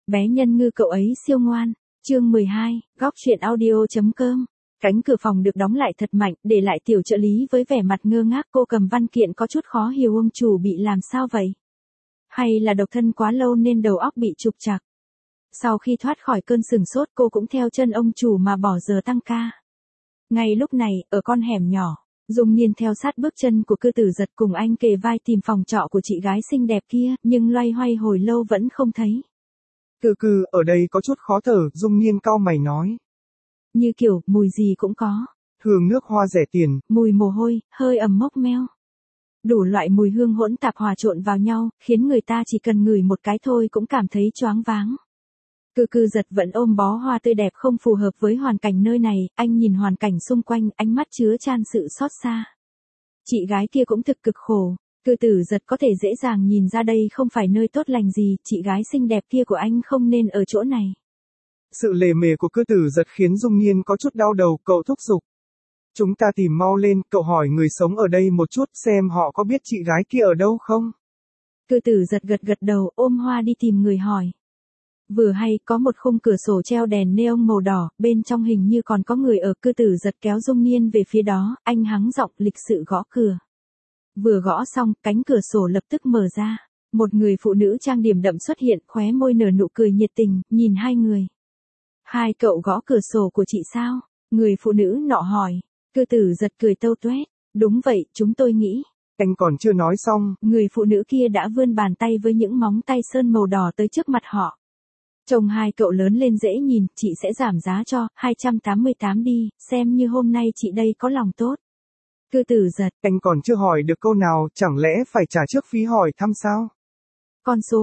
Bé nhân ngư cậu ấy siêu ngoan. Chương 12, góc truyện audio.com. Cánh cửa phòng được đóng lại thật mạnh, để lại tiểu trợ lý với vẻ mặt ngơ ngác. Cô cầm văn kiện có chút khó hiểu, ông chủ bị làm sao vậy? Hay là độc thân quá lâu nên đầu óc bị trục trặc? Sau khi thoát khỏi cơn sừng sốt, cô cũng theo chân ông chủ mà bỏ giờ tăng ca. Ngay lúc này, ở con hẻm nhỏ, Dung Nhiên theo sát bước chân của Cư Tử Giật cùng anh kề vai tìm phòng trọ của chị gái xinh đẹp kia, nhưng loay hoay hồi lâu vẫn không thấy. Cừ, ở đây có chút khó thở, Dung Nhiên cau mày nói. Như kiểu, mùi gì cũng có. Hương nước hoa rẻ tiền, mùi mồ hôi, hơi ẩm mốc meo. Đủ loại mùi hương hỗn tạp hòa trộn vào nhau, khiến người ta chỉ cần ngửi một cái thôi cũng cảm thấy choáng váng. Cư Giật vẫn ôm bó hoa tươi đẹp không phù hợp với hoàn cảnh nơi này, anh nhìn hoàn cảnh xung quanh, ánh mắt chứa chan sự xót xa. Chị gái kia cũng thực cực khổ. Cư Tử Giật có thể dễ dàng nhìn ra đây không phải nơi tốt lành gì, chị gái xinh đẹp kia của anh không nên ở chỗ này. Sự lề mề của Cư Tử Giật khiến Dung Nhiên có chút đau đầu, cậu thúc giục. Chúng ta tìm mau lên, cậu hỏi người sống ở đây một chút xem họ có biết chị gái kia ở đâu không? Cư Tử Giật gật đầu, ôm hoa đi tìm người hỏi. Vừa hay có một khung cửa sổ treo đèn neon màu đỏ, bên trong hình như còn có người ở. Cư Tử Giật kéo Dung Nhiên về phía đó, anh hắng giọng lịch sự gõ cửa. Vừa gõ xong, cánh cửa sổ lập tức mở ra. Một người phụ nữ trang điểm đậm xuất hiện, khóe môi nở nụ cười nhiệt tình, nhìn hai người. Hai cậu gõ cửa sổ của chị sao? Người phụ nữ nọ hỏi. Cư Tử Giật cười tâu tuét. Đúng vậy, chúng tôi nghĩ. Anh còn chưa nói xong. Người phụ nữ kia đã vươn bàn tay với những móng tay sơn màu đỏ tới trước mặt họ. Trông hai cậu lớn lên dễ nhìn, chị sẽ giảm giá cho, 288 đi, xem như hôm nay chị đây có lòng tốt. Cư Tử Giật. Anh còn chưa hỏi được câu nào, chẳng lẽ phải trả trước phí hỏi thăm sao? Con số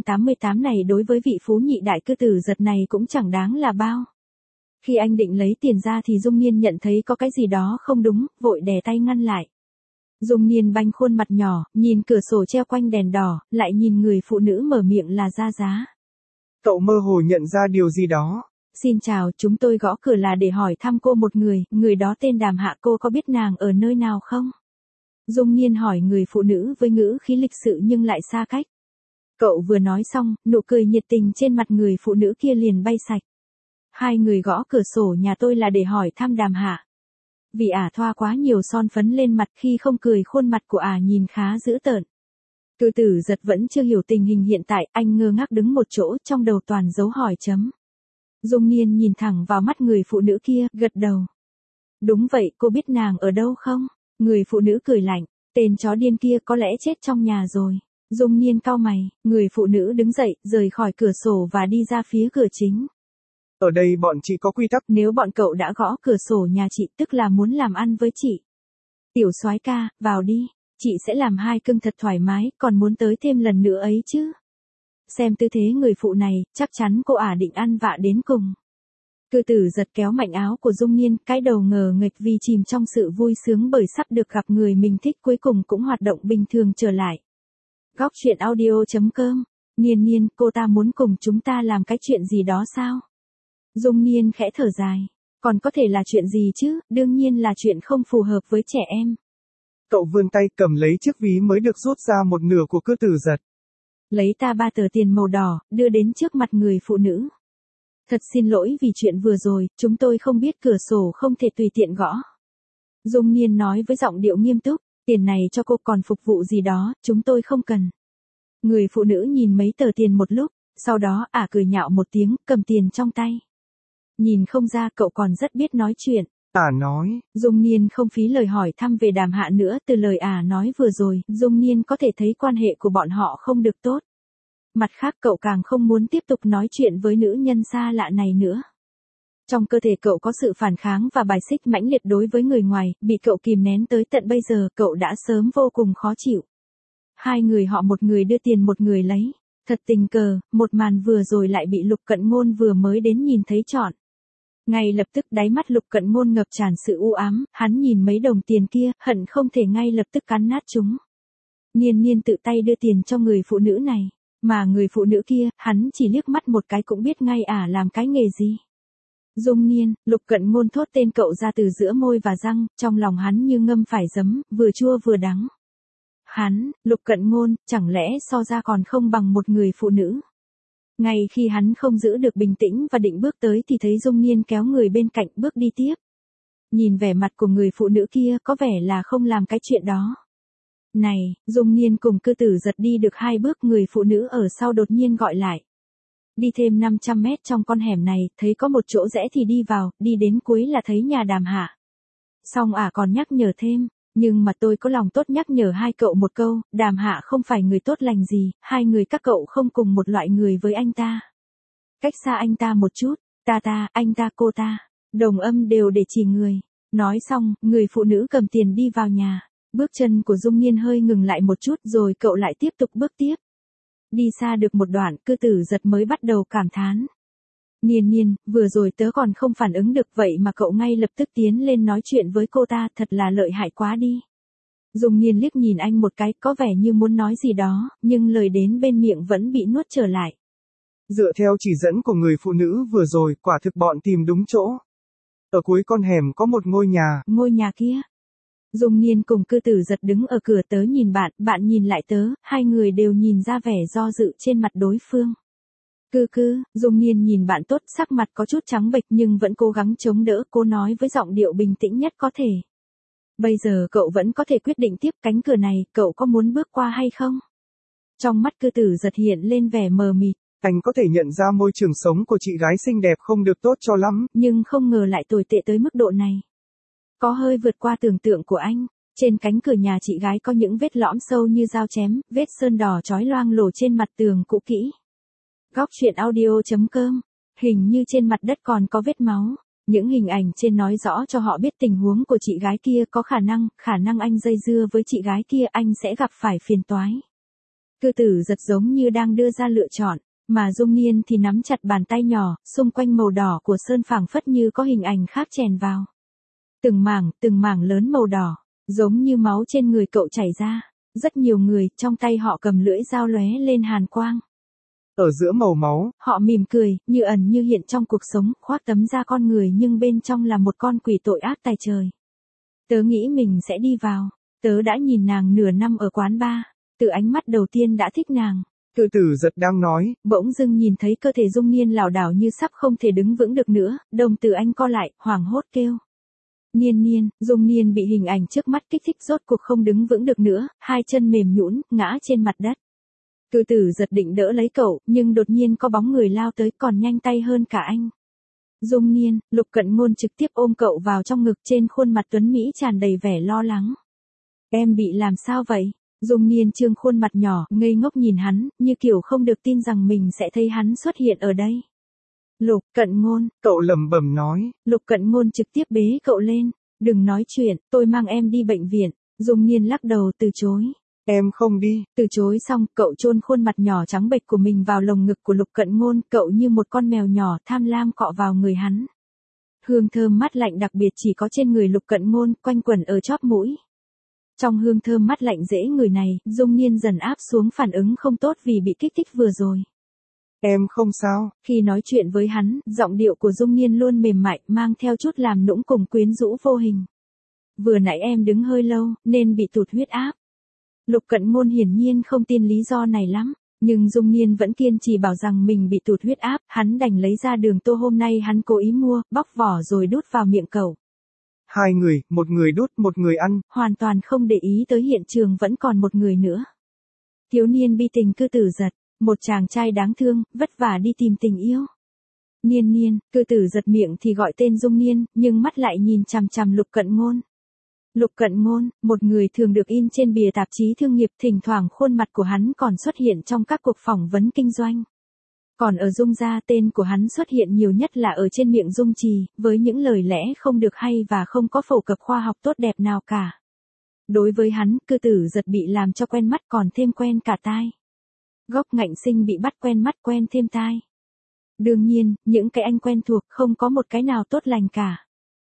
288 này đối với vị phú nhị đại Cư Tử Giật này cũng chẳng đáng là bao. Khi anh định lấy tiền ra thì Dung Nhiên nhận thấy có cái gì đó không đúng, vội đè tay ngăn lại. Dung Nhiên banh khuôn mặt nhỏ, nhìn cửa sổ treo quanh đèn đỏ, lại nhìn người phụ nữ mở miệng là ra giá. Cậu mơ hồ nhận ra điều gì đó. Xin chào, chúng tôi gõ cửa là để hỏi thăm cô một người đó tên Đàm Hạ, cô có biết nàng ở nơi nào không? Dung Nhiên hỏi người phụ nữ với ngữ khí lịch sự nhưng lại xa cách. Cậu vừa nói xong, nụ cười nhiệt tình trên mặt người phụ nữ kia liền bay sạch. Hai người gõ cửa sổ nhà tôi là để hỏi thăm Đàm Hạ. Vì thoa quá nhiều son phấn lên mặt, khi không cười khuôn mặt của nhìn khá dữ tợn. Cư Tử Giật vẫn chưa hiểu tình hình hiện tại, anh ngơ ngác đứng một chỗ, trong đầu toàn dấu hỏi chấm. Dung Nhiên nhìn thẳng vào mắt người phụ nữ kia, gật đầu. Đúng vậy, cô biết nàng ở đâu không? Người phụ nữ cười lạnh, tên chó điên kia có lẽ chết trong nhà rồi. Dung Nhiên cau mày, người phụ nữ đứng dậy, rời khỏi cửa sổ và đi ra phía cửa chính. Ở đây bọn chị có quy tắc. Nếu bọn cậu đã gõ cửa sổ nhà chị, tức là muốn làm ăn với chị. Tiểu soái ca, vào đi, chị sẽ làm hai cưng thật thoải mái, còn muốn tới thêm lần nữa ấy chứ. Xem tư thế người phụ này, chắc chắn cô định ăn vạ đến cùng. Cư Tử Giật kéo mạnh áo của Dung Nhiên, cái đầu ngờ nghệch vì chìm trong sự vui sướng bởi sắp được gặp người mình thích, cuối cùng cũng hoạt động bình thường trở lại. Góc truyện audio.com. Nhiên, cô ta muốn cùng chúng ta làm cái chuyện gì đó sao? Dung Nhiên khẽ thở dài. Còn có thể là chuyện gì chứ, đương nhiên là chuyện không phù hợp với trẻ em. Cậu vươn tay cầm lấy chiếc ví mới được rút ra một nửa của Cư Tử Giật. Lấy 3 tờ tiền màu đỏ, đưa đến trước mặt người phụ nữ. Thật xin lỗi vì chuyện vừa rồi, chúng tôi không biết cửa sổ không thể tùy tiện gõ. Dung Nhiên nói với giọng điệu nghiêm túc, tiền này cho cô, còn phục vụ gì đó, chúng tôi không cần. Người phụ nữ nhìn mấy tờ tiền một lúc, sau đó cười nhạo một tiếng, cầm tiền trong tay. Nhìn không ra cậu còn rất biết nói chuyện. Nói. Dung Nhiên không phí lời hỏi thăm về Đàm Hạ nữa, từ lời nói vừa rồi, Dung Nhiên có thể thấy quan hệ của bọn họ không được tốt. Mặt khác cậu càng không muốn tiếp tục nói chuyện với nữ nhân xa lạ này nữa. Trong cơ thể cậu có sự phản kháng và bài xích mãnh liệt đối với người ngoài, bị cậu kìm nén tới tận bây giờ, cậu đã sớm vô cùng khó chịu. Hai người họ, một người đưa tiền một người lấy. Thật tình cờ, một màn vừa rồi lại bị Lục Cận Ngôn vừa mới đến nhìn thấy trọn. Ngay lập tức đáy mắt Lục Cận Ngôn ngập tràn sự u ám, hắn nhìn mấy đồng tiền kia, hận không thể ngay lập tức cắn nát chúng. Nhiên tự tay đưa tiền cho người phụ nữ này, mà người phụ nữ kia, hắn chỉ liếc mắt một cái cũng biết ngay làm cái nghề gì. Dung Nhiên, Lục Cận Ngôn thốt tên cậu ra từ giữa môi và răng, trong lòng hắn như ngâm phải giấm, vừa chua vừa đắng. Hắn, Lục Cận Ngôn, chẳng lẽ so ra còn không bằng một người phụ nữ. Ngay khi hắn không giữ được bình tĩnh và định bước tới thì thấy Dung Niên kéo người bên cạnh bước đi tiếp. Nhìn vẻ mặt của người phụ nữ kia có vẻ là không làm cái chuyện đó. Này, Dung Niên cùng Cư Tử Giật đi được 2 bước, người phụ nữ ở sau đột nhiên gọi lại. Đi thêm 500 mét trong con hẻm này, thấy có một chỗ rẽ thì đi vào, đi đến cuối là thấy nhà Đàm Hạ. Xong còn nhắc nhở thêm, nhưng mà tôi có lòng tốt nhắc nhở hai cậu một câu, Đàm Hạ không phải người tốt lành gì, hai người các cậu không cùng một loại người với anh ta. Cách xa anh ta một chút, anh ta, cô ta, đồng âm đều để chỉ người. Nói xong, người phụ nữ cầm tiền đi vào nhà. Bước chân của Dung Niên hơi ngừng lại một chút rồi cậu lại tiếp tục bước tiếp. Đi xa được một đoạn, Cư Tử Giật mới bắt đầu cảm thán. Niên, vừa rồi tớ còn không phản ứng được vậy mà cậu ngay lập tức tiến lên nói chuyện với cô ta, thật là lợi hại quá đi. Dung Niên liếc nhìn anh một cái, có vẻ như muốn nói gì đó, nhưng lời đến bên miệng vẫn bị nuốt trở lại. Dựa theo chỉ dẫn của người phụ nữ vừa rồi, quả thực bọn tìm đúng chỗ. Ở cuối con hẻm có một ngôi nhà. Ngôi nhà kia. Dung Niên cùng Cư Tử Giật đứng ở cửa, tớ nhìn bạn, bạn nhìn lại tớ, hai người đều nhìn ra vẻ do dự trên mặt đối phương. Dung Niên nhìn bạn tốt, sắc mặt có chút trắng bệch nhưng vẫn cố gắng chống đỡ, cô nói với giọng điệu bình tĩnh nhất có thể. Bây giờ cậu vẫn có thể quyết định tiếp, cánh cửa này, cậu có muốn bước qua hay không? Trong mắt Cư Tử Giật hiện lên vẻ mờ mịt. Anh có thể nhận ra môi trường sống của chị gái xinh đẹp không được tốt cho lắm. Nhưng không ngờ lại tồi tệ tới mức độ này. Có hơi vượt qua tưởng tượng của anh. Trên cánh cửa nhà chị gái có những vết lõm sâu như dao chém, vết sơn đỏ chói loang lổ trên mặt tường cũ kỹ. Góc truyện audio.com. Hình như trên mặt đất còn có vết máu. Những hình ảnh trên nói rõ cho họ biết tình huống của chị gái kia, có khả năng anh dây dưa với chị gái kia anh sẽ gặp phải phiền toái. Cư Tử Giật giống như đang đưa ra lựa chọn, mà Dung Niên thì nắm chặt bàn tay nhỏ, xung quanh màu đỏ của sơn phảng phất như có hình ảnh khác chèn vào. Từng mảng lớn màu đỏ, giống như máu trên người cậu chảy ra. Rất nhiều người, trong tay họ cầm lưỡi dao lóe lên hàn quang. Ở giữa màu máu, họ mỉm cười, như ẩn như hiện trong cuộc sống, khoác tấm da con người nhưng bên trong là một con quỷ tội ác tày trời. Tớ nghĩ mình sẽ đi vào. Tớ đã nhìn nàng nửa năm ở quán bar, từ ánh mắt đầu tiên đã thích nàng. Cư Tử Giật đang nói, bỗng dưng nhìn thấy cơ thể Dung Niên lảo đảo như sắp không thể đứng vững được nữa, đồng tử anh co lại, hoảng hốt kêu. Niên, Dung Niên bị hình ảnh trước mắt kích thích rốt cuộc không đứng vững được nữa, hai chân mềm nhũn, ngã trên mặt đất. Cư Tử Giật định đỡ lấy cậu, nhưng đột nhiên có bóng người lao tới còn nhanh tay hơn cả anh. Dung Niên, Lục Cận Ngôn trực tiếp ôm cậu vào trong ngực, trên khuôn mặt tuấn Mỹ tràn đầy vẻ lo lắng. Em bị làm sao vậy? Dung Niên trương khuôn mặt nhỏ, ngây ngốc nhìn hắn, như kiểu không được tin rằng mình sẽ thấy hắn xuất hiện ở đây. Lục Cận Ngôn, cậu lẩm bẩm nói. Lục Cận Ngôn trực tiếp bế cậu lên. Đừng nói chuyện, tôi mang em đi bệnh viện. Dung Niên lắc đầu từ chối. Em không đi. Từ chối xong, cậu chôn khuôn mặt nhỏ trắng bệch của mình vào lồng ngực của Lục Cận Ngôn, cậu như một con mèo nhỏ tham lam cọ vào người hắn. Hương thơm mát lạnh đặc biệt chỉ có trên người Lục Cận Ngôn, quanh quẩn ở chóp mũi. Trong hương thơm mát lạnh dễ người này, Dung Niên dần áp xuống phản ứng không tốt vì bị kích thích vừa rồi. Em không sao. Khi nói chuyện với hắn, giọng điệu của Dung Niên luôn mềm mại, mang theo chút làm nũng cùng quyến rũ vô hình. Vừa nãy em đứng hơi lâu, nên bị tụt huyết áp. Lục Cận Ngôn hiển nhiên không tin lý do này lắm, nhưng Dung Niên vẫn kiên trì bảo rằng mình bị tụt huyết áp, hắn đành lấy ra đường tô hôm nay hắn cố ý mua, bóc vỏ rồi đút vào miệng cậu. Hai người, một người đút, một người ăn. Hoàn toàn không để ý tới hiện trường vẫn còn một người nữa. Thiếu niên bi tình Cư Tử Giật, một chàng trai đáng thương, vất vả đi tìm tình yêu. Niên, Cư Tử Giật miệng thì gọi tên Dung Niên, nhưng mắt lại nhìn chằm chằm Lục Cận Ngôn. Lục Cận Ngôn, một người thường được in trên bìa tạp chí thương nghiệp, thỉnh thoảng khuôn mặt của hắn còn xuất hiện trong các cuộc phỏng vấn kinh doanh. Còn ở Dung gia, tên của hắn xuất hiện nhiều nhất là ở trên miệng Dung Trì, với những lời lẽ không được hay và không có phổ cập khoa học tốt đẹp nào cả. Đối với hắn, Cư Tử Giật bị làm cho quen mắt còn thêm quen cả tai. Gốc ngạnh sinh bị bắt quen mắt quen thêm tai. Đương nhiên, những cái anh quen thuộc không có một cái nào tốt lành cả.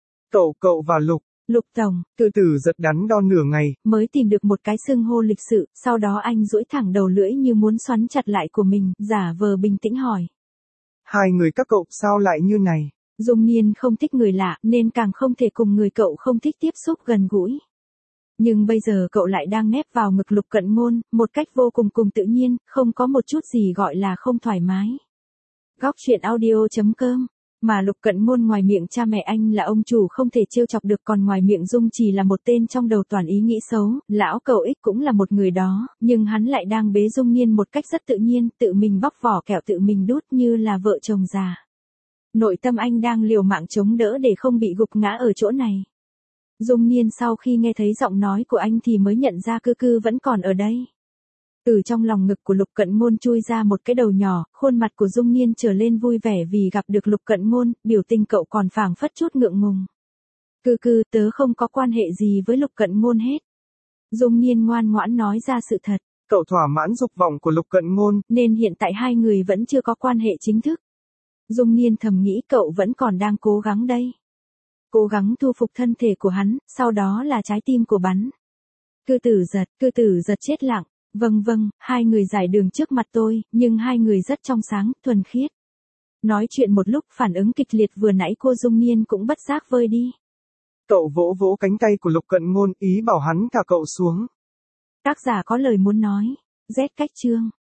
Cậu và Lục Tổng, Cư Tử Giật đắn đo nửa ngày, mới tìm được một cái xưng hô lịch sự, sau đó anh duỗi thẳng đầu lưỡi như muốn xoắn chặt lại của mình, giả vờ bình tĩnh hỏi. Hai người các cậu sao lại như này? Dung Niên không thích người lạ, nên càng không thể cùng người cậu không thích tiếp xúc gần gũi. Nhưng bây giờ cậu lại đang nép vào ngực Lục Cận Ngôn, một cách vô cùng tự nhiên, không có một chút gì gọi là không thoải mái. Góc truyện audio.com. Mà Lục Cận Ngôn ngoài miệng cha mẹ anh là ông chủ không thể trêu chọc được, còn ngoài miệng Dung Trì là một tên trong đầu toàn ý nghĩ xấu, lão cậu ích cũng là một người đó, nhưng hắn lại đang bế Dung Nhiên một cách rất tự nhiên, tự mình bóc vỏ kẹo tự mình đút như là vợ chồng già. Nội tâm anh đang liều mạng chống đỡ để không bị gục ngã ở chỗ này. Dung Nhiên sau khi nghe thấy giọng nói của anh thì mới nhận ra Cư Cư vẫn còn ở đây. Từ trong lòng ngực của Lục Cận Ngôn chui ra một cái đầu nhỏ, khuôn mặt của Dung Nhiên trở lên vui vẻ vì gặp được Lục Cận Ngôn, biểu tình cậu còn phảng phất chút ngượng ngùng. Cư Cư, tớ không có quan hệ gì với Lục Cận Ngôn hết. Dung Nhiên ngoan ngoãn nói ra sự thật. Cậu thỏa mãn dục vọng của Lục Cận Ngôn, nên hiện tại hai người vẫn chưa có quan hệ chính thức. Dung Nhiên thầm nghĩ cậu vẫn còn đang cố gắng đây. Cố gắng thu phục thân thể của hắn, sau đó là trái tim của bắn. Cư tử giật chết lặng. Vâng, hai người giải đường trước mặt tôi, nhưng hai người rất trong sáng, thuần khiết. Nói chuyện một lúc phản ứng kịch liệt vừa nãy cô Dung Nhiên cũng bất giác vơi đi. Cậu vỗ vỗ cánh tay của Lục Cận Ngôn, ý bảo hắn thả cậu xuống. Tác giả có lời muốn nói. Z cách chương.